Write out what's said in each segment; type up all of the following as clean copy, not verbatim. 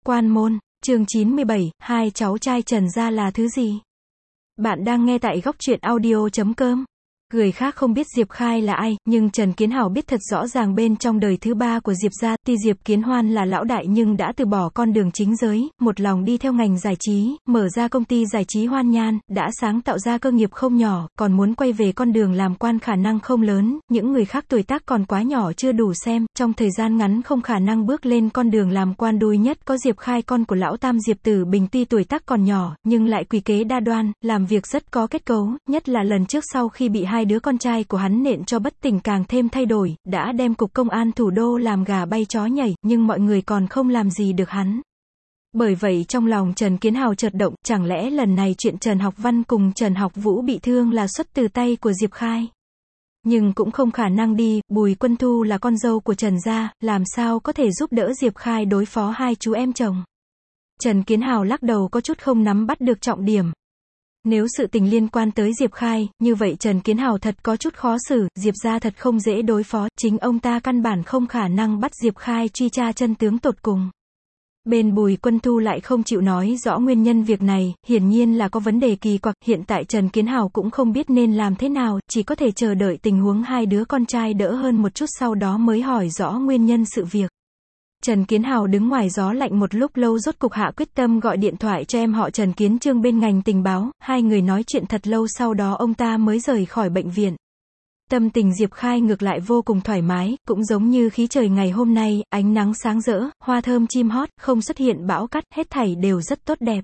Quan môn, chương 97, hai cháu trai Trần gia là thứ gì? Bạn đang nghe tại góc truyện audio.com. Người khác không biết Diệp Khai là ai, nhưng Trần Kiến Hào biết thật rõ ràng bên trong đời thứ ba của Diệp gia, tuy Diệp Kiến Hoan là lão đại nhưng đã từ bỏ con đường chính giới, một lòng đi theo ngành giải trí, mở ra công ty giải trí Hoan Nhan, đã sáng tạo ra cơ nghiệp không nhỏ, còn muốn quay về con đường làm quan khả năng không lớn, những người khác tuổi tác còn quá nhỏ chưa đủ xem, trong thời gian ngắn không khả năng bước lên con đường làm quan. Đuôi nhất có Diệp Khai, con của lão tam Diệp Tử Bình, tuy tuổi tác còn nhỏ, nhưng lại quỷ kế đa đoan, làm việc rất có kết cấu, nhất là lần trước sau khi bị hai đứa con trai của hắn nện cho bất tỉnh càng thêm thay đổi, đã đem cục công an thủ đô làm gà bay chó nhảy, nhưng mọi người còn không làm gì được hắn. Bởi vậy trong lòng Trần Kiến Hào chợt động, chẳng lẽ lần này chuyện Trần Học Văn cùng Trần Học Vũ bị thương là xuất từ tay của Diệp Khai? Nhưng cũng không khả năng đi, Bùi Quân Thu là con dâu của Trần gia, làm sao có thể giúp đỡ Diệp Khai đối phó hai chú em chồng? Trần Kiến Hào lắc đầu, có chút không nắm bắt được trọng điểm. Nếu sự tình liên quan tới Diệp Khai, như vậy Trần Kiến Hào thật có chút khó xử, Diệp gia thật không dễ đối phó, chính ông ta căn bản không khả năng bắt Diệp Khai truy tra chân tướng tột cùng. Bên Bùi Quân Thu lại không chịu nói rõ nguyên nhân việc này, hiển nhiên là có vấn đề kỳ quặc, hiện tại Trần Kiến Hào cũng không biết nên làm thế nào, chỉ có thể chờ đợi tình huống hai đứa con trai đỡ hơn một chút sau đó mới hỏi rõ nguyên nhân sự việc. Trần Kiến Hào đứng ngoài gió lạnh một lúc lâu rốt cục hạ quyết tâm gọi điện thoại cho em họ Trần Kiến Trương bên ngành tình báo, hai người nói chuyện thật lâu sau đó ông ta mới rời khỏi bệnh viện. Tâm tình Diệp Khai ngược lại vô cùng thoải mái, cũng giống như khí trời ngày hôm nay, ánh nắng sáng rỡ, hoa thơm chim hót, không xuất hiện bão cát, hết thảy đều rất tốt đẹp.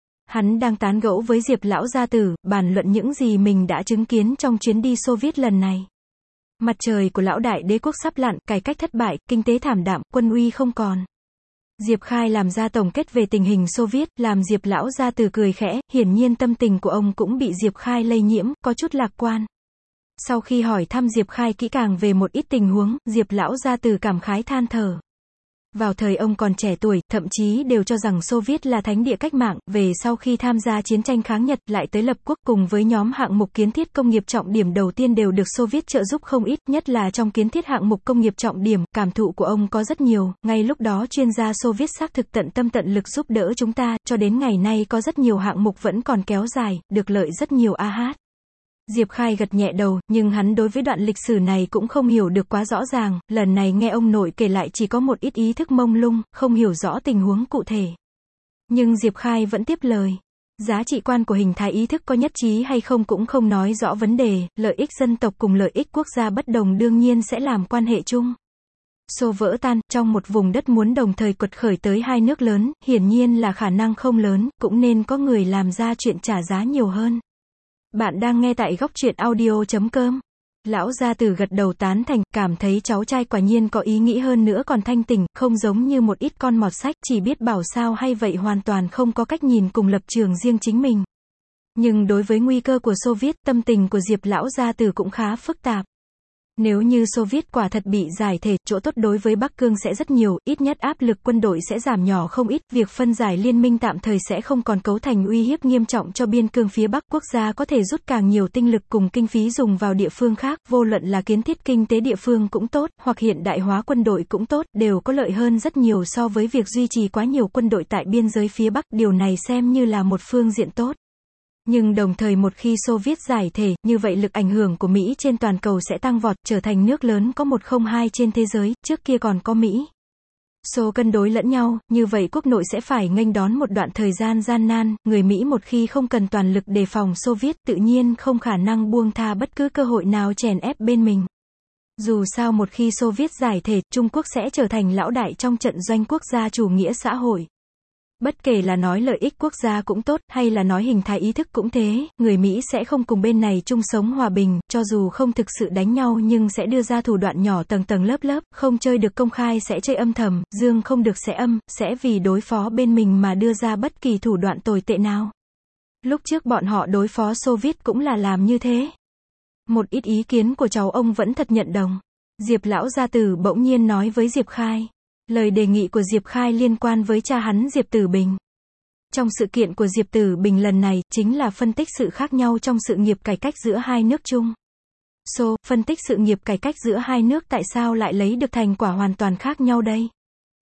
Hắn đang tán gẫu với Diệp lão gia tử, bàn luận những gì mình đã chứng kiến trong chuyến đi Xô Viết lần này. Mặt trời của lão đại đế quốc sắp lặn, cải cách thất bại, kinh tế thảm đạm, quân uy không còn. Diệp Khai làm ra tổng kết về tình hình Xô Viết, làm Diệp lão gia tử cười khẽ, hiển nhiên tâm tình của ông cũng bị Diệp Khai lây nhiễm, có chút lạc quan. Sau khi hỏi thăm Diệp Khai kỹ càng về một ít tình huống, Diệp lão gia tử cảm khái than thở. Vào thời ông còn trẻ tuổi, thậm chí đều cho rằng Xô Viết là thánh địa cách mạng, về sau khi tham gia chiến tranh kháng Nhật, lại tới lập quốc cùng với nhóm hạng mục kiến thiết công nghiệp trọng điểm đầu tiên đều được Xô Viết trợ giúp không ít, nhất là trong kiến thiết hạng mục công nghiệp trọng điểm, cảm thụ của ông có rất nhiều, ngay lúc đó chuyên gia Xô Viết xác thực tận tâm tận lực giúp đỡ chúng ta, cho đến ngày nay có rất nhiều hạng mục vẫn còn kéo dài, được lợi rất nhiều AH. Diệp Khai gật nhẹ đầu, nhưng hắn đối với đoạn lịch sử này cũng không hiểu được quá rõ ràng, lần này nghe ông nội kể lại chỉ có một ít ý thức mông lung, không hiểu rõ tình huống cụ thể. Nhưng Diệp Khai vẫn tiếp lời. Giá trị quan của hình thái ý thức có nhất trí hay không cũng không nói rõ vấn đề, lợi ích dân tộc cùng lợi ích quốc gia bất đồng đương nhiên sẽ làm quan hệ chung. Xô vỡ tan, trong một vùng đất muốn đồng thời quật khởi tới hai nước lớn, hiển nhiên là khả năng không lớn, cũng nên có người làm ra chuyện trả giá nhiều hơn. Bạn đang nghe tại góc truyện audio.com. Lão gia tử gật đầu tán thành, cảm thấy cháu trai quả nhiên có ý nghĩ hơn nữa còn thanh tỉnh, không giống như một ít con mọt sách, chỉ biết bảo sao hay vậy hoàn toàn không có cách nhìn cùng lập trường riêng chính mình. Nhưng đối với nguy cơ của Xô Viết, tâm tình của Diệp lão gia tử cũng khá phức tạp. Nếu như Xô Viết quả thật bị giải thể, chỗ tốt đối với Bắc Cương sẽ rất nhiều, ít nhất áp lực quân đội sẽ giảm nhỏ không ít, việc phân giải liên minh tạm thời sẽ không còn cấu thành uy hiếp nghiêm trọng cho biên cương phía Bắc, quốc gia có thể rút càng nhiều tinh lực cùng kinh phí dùng vào địa phương khác, vô luận là kiến thiết kinh tế địa phương cũng tốt, hoặc hiện đại hóa quân đội cũng tốt, đều có lợi hơn rất nhiều so với việc duy trì quá nhiều quân đội tại biên giới phía Bắc, điều này xem như là một phương diện tốt. Nhưng đồng thời một khi Xô Viết giải thể, như vậy lực ảnh hưởng của Mỹ trên toàn cầu sẽ tăng vọt, trở thành nước lớn có 102 trên thế giới, trước kia còn có Mỹ. Xô cân đối lẫn nhau, như vậy quốc nội sẽ phải nghênh đón một đoạn thời gian gian nan, người Mỹ một khi không cần toàn lực đề phòng Xô Viết, tự nhiên không khả năng buông tha bất cứ cơ hội nào chèn ép bên mình. Dù sao một khi Xô Viết giải thể, Trung Quốc sẽ trở thành lão đại trong trận doanh quốc gia chủ nghĩa xã hội. Bất kể là nói lợi ích quốc gia cũng tốt, hay là nói hình thái ý thức cũng thế, người Mỹ sẽ không cùng bên này chung sống hòa bình, cho dù không thực sự đánh nhau nhưng sẽ đưa ra thủ đoạn nhỏ tầng tầng lớp lớp, không chơi được công khai sẽ chơi âm thầm, dương không được sẽ âm, sẽ vì đối phó bên mình mà đưa ra bất kỳ thủ đoạn tồi tệ nào. Lúc trước bọn họ đối phó Xô Viết cũng là làm như thế. Một ít ý kiến của cháu ông vẫn thật nhận đồng. Diệp lão gia tử bỗng nhiên nói với Diệp Khai. Lời đề nghị của Diệp Khai liên quan với cha hắn Diệp Tử Bình. Trong sự kiện của Diệp Tử Bình lần này, chính là phân tích sự khác nhau trong sự nghiệp cải cách giữa hai nước chung. Phân tích sự nghiệp cải cách giữa hai nước tại sao lại lấy được thành quả hoàn toàn khác nhau đây?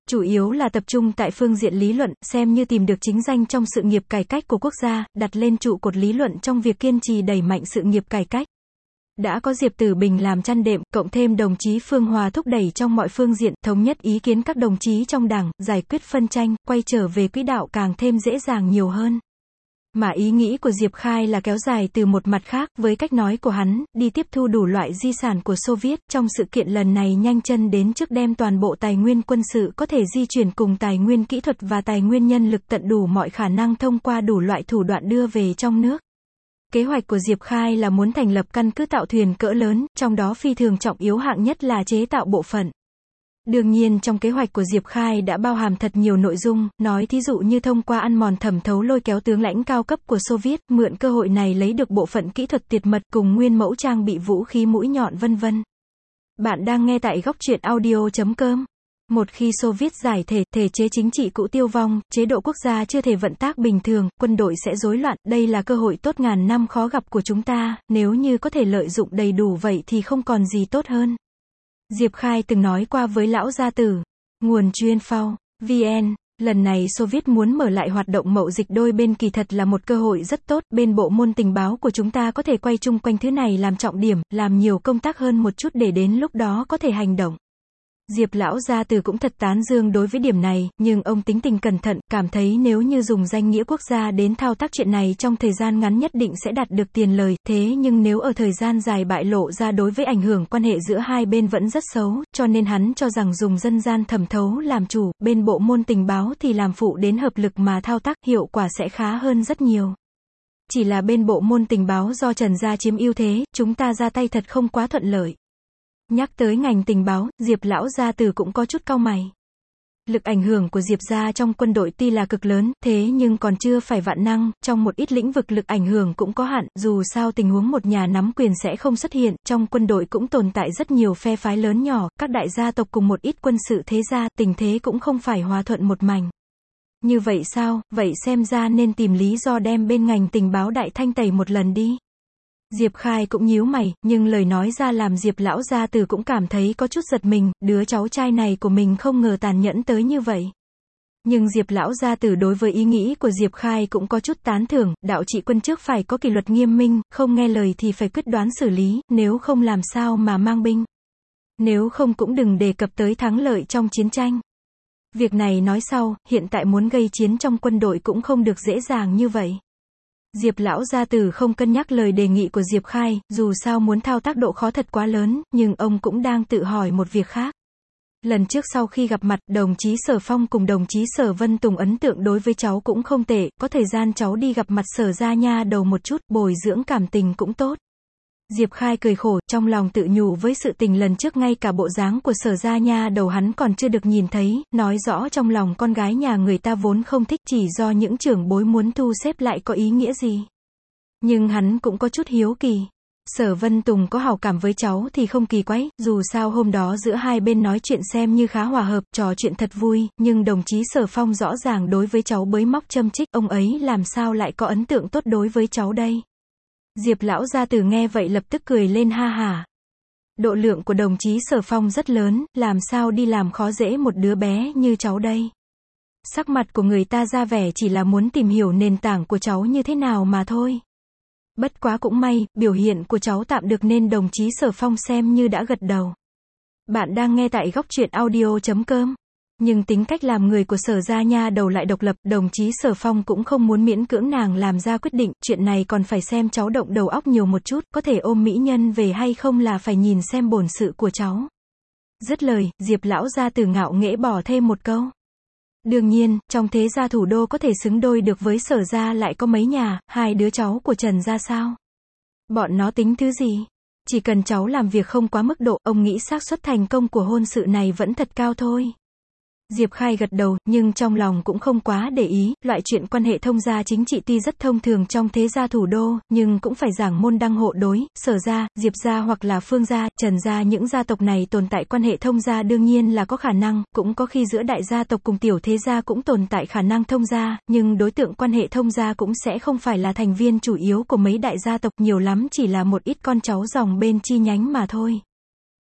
Chủ yếu là tập trung tại phương diện lý luận, xem như tìm được chính danh trong sự nghiệp cải cách của quốc gia, đặt lên trụ cột lý luận trong việc kiên trì đẩy mạnh sự nghiệp cải cách. Đã có Diệp Tử Bình làm chăn đệm, cộng thêm đồng chí Phương Hòa thúc đẩy trong mọi phương diện, thống nhất ý kiến các đồng chí trong đảng, giải quyết phân tranh, quay trở về quỹ đạo càng thêm dễ dàng nhiều hơn. Mà ý nghĩ của Diệp Khai là kéo dài từ một mặt khác, với cách nói của hắn, đi tiếp thu đủ loại di sản của Xô Viết, trong sự kiện lần này nhanh chân đến trước đem toàn bộ tài nguyên quân sự có thể di chuyển cùng tài nguyên kỹ thuật và tài nguyên nhân lực tận đủ mọi khả năng thông qua đủ loại thủ đoạn đưa về trong nước. Kế hoạch của Diệp Khai là muốn thành lập căn cứ tạo thuyền cỡ lớn, trong đó phi thường trọng yếu hạng nhất là chế tạo bộ phận. Đương nhiên trong kế hoạch của Diệp Khai đã bao hàm thật nhiều nội dung, nói thí dụ như thông qua ăn mòn thẩm thấu lôi kéo tướng lãnh cao cấp của Xô Viết, mượn cơ hội này lấy được bộ phận kỹ thuật tuyệt mật cùng nguyên mẫu trang bị vũ khí mũi nhọn vân vân. Bạn đang nghe tại góc truyện audio.com. Một khi Xô Viết giải thể chế chính trị cũ tiêu vong, chế độ quốc gia chưa thể vận tác bình thường, quân đội sẽ rối loạn, đây là cơ hội tốt ngàn năm khó gặp của chúng ta, nếu như có thể lợi dụng đầy đủ vậy thì không còn gì tốt hơn. Diệp Khai từng nói qua với Lão Gia Tử. Nguồn chuyên phao, VN, lần này Xô Viết muốn mở lại hoạt động mậu dịch đôi bên kỳ thật là một cơ hội rất tốt, bên bộ môn tình báo của chúng ta có thể quay chung quanh thứ này làm trọng điểm, làm nhiều công tác hơn một chút để đến lúc đó có thể hành động. Diệp Lão Gia Tử cũng thật tán dương đối với điểm này, nhưng ông tính tình cẩn thận, cảm thấy nếu như dùng danh nghĩa quốc gia đến thao tác chuyện này trong thời gian ngắn nhất định sẽ đạt được tiền lời, thế nhưng nếu ở thời gian dài bại lộ ra đối với ảnh hưởng quan hệ giữa hai bên vẫn rất xấu, cho nên hắn cho rằng dùng dân gian thẩm thấu làm chủ, bên bộ môn tình báo thì làm phụ đến hợp lực mà thao tác, hiệu quả sẽ khá hơn rất nhiều. Chỉ là bên bộ môn tình báo do Trần gia chiếm ưu thế, chúng ta ra tay thật không quá thuận lợi. Nhắc tới ngành tình báo, Diệp Lão Gia Tử cũng có chút cau mày. Lực ảnh hưởng của Diệp gia trong quân đội tuy là cực lớn, thế nhưng còn chưa phải vạn năng, trong một ít lĩnh vực lực ảnh hưởng cũng có hạn, dù sao tình huống một nhà nắm quyền sẽ không xuất hiện, trong quân đội cũng tồn tại rất nhiều phe phái lớn nhỏ, các đại gia tộc cùng một ít quân sự thế gia, tình thế cũng không phải hòa thuận một mảnh. Như vậy sao, vậy xem ra nên tìm lý do đem bên ngành tình báo đại thanh tẩy một lần đi. Diệp Khai cũng nhíu mày, nhưng lời nói ra làm Diệp Lão Gia Tử cũng cảm thấy có chút giật mình, đứa cháu trai này của mình không ngờ tàn nhẫn tới như vậy. Nhưng Diệp Lão Gia Tử đối với ý nghĩ của Diệp Khai cũng có chút tán thưởng, đạo trị quân trước phải có kỷ luật nghiêm minh, không nghe lời thì phải quyết đoán xử lý, nếu không làm sao mà mang binh. Nếu không cũng đừng đề cập tới thắng lợi trong chiến tranh. Việc này nói sau, hiện tại muốn gây chiến trong quân đội cũng không được dễ dàng như vậy. Diệp Lão Gia Tử không cân nhắc lời đề nghị của Diệp Khai, dù sao muốn thao tác độ khó thật quá lớn, nhưng ông cũng đang tự hỏi một việc khác. Lần trước sau khi gặp mặt, đồng chí Sở Phong cùng đồng chí Sở Vân Tùng ấn tượng đối với cháu cũng không tệ, có thời gian cháu đi gặp mặt Sở gia nha đầu một chút, bồi dưỡng cảm tình cũng tốt. Diệp Khai cười khổ, trong lòng tự nhủ với sự tình lần trước ngay cả bộ dáng của Sở gia nha đầu hắn còn chưa được nhìn thấy, nói rõ trong lòng con gái nhà người ta vốn không thích, chỉ do những trưởng bối muốn thu xếp lại có ý nghĩa gì. Nhưng hắn cũng có chút hiếu kỳ. Sở Vân Tùng có hảo cảm với cháu thì không kỳ quái, dù sao hôm đó giữa hai bên nói chuyện xem như khá hòa hợp, trò chuyện thật vui, nhưng đồng chí Sở Phong rõ ràng đối với cháu bới móc châm chích, ông ấy làm sao lại có ấn tượng tốt đối với cháu đây. Diệp Lão Gia Tử nghe vậy lập tức cười lên ha hả. Độ lượng của đồng chí Sở Phong rất lớn, làm sao đi làm khó dễ một đứa bé như cháu đây. Sắc mặt của người ta ra vẻ chỉ là muốn tìm hiểu nền tảng của cháu như thế nào mà thôi. Bất quá cũng may, biểu hiện của cháu tạm được nên đồng chí Sở Phong xem như đã gật đầu. Bạn đang nghe tại góc truyện audio.com. Nhưng tính cách làm người của Sở gia nha đầu lại độc lập, đồng chí Sở Phong cũng không muốn miễn cưỡng nàng làm ra quyết định, chuyện này còn phải xem cháu động đầu óc nhiều một chút, có thể ôm mỹ nhân về hay không là phải nhìn xem bổn sự của cháu. Dứt lời, Diệp Lão Gia Tử ngạo nghễ bỏ thêm một câu. Đương nhiên, trong thế gia thủ đô có thể xứng đôi được với Sở gia lại có mấy nhà, hai đứa cháu của Trần gia sao? Bọn nó tính thứ gì? Chỉ cần cháu làm việc không quá mức độ, ông nghĩ xác suất thành công của hôn sự này vẫn thật cao thôi. Diệp Khai gật đầu, nhưng trong lòng cũng không quá để ý, loại chuyện quan hệ thông gia chính trị tuy rất thông thường trong thế gia thủ đô, nhưng cũng phải giảng môn đăng hộ đối, Sở gia, Diệp gia hoặc là Phương gia, Trần gia, những gia tộc này tồn tại quan hệ thông gia đương nhiên là có khả năng, cũng có khi giữa đại gia tộc cùng tiểu thế gia cũng tồn tại khả năng thông gia, nhưng đối tượng quan hệ thông gia cũng sẽ không phải là thành viên chủ yếu của mấy đại gia tộc, nhiều lắm chỉ là một ít con cháu dòng bên chi nhánh mà thôi.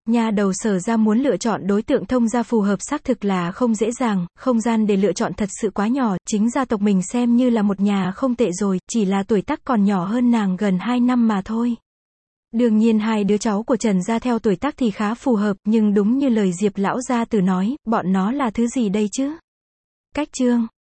Nhà đầu Sở ra muốn lựa chọn đối tượng thông gia phù hợp xác thực là không dễ dàng, không gian để lựa chọn thật sự quá nhỏ, chính gia tộc mình xem như là một nhà không tệ rồi, chỉ là tuổi tác còn nhỏ hơn nàng gần 2 năm mà thôi. Đương nhiên hai đứa cháu của Trần gia theo tuổi tác thì khá phù hợp, nhưng đúng như lời Diệp lão gia tử nói, bọn nó là thứ gì đây chứ? Cách chương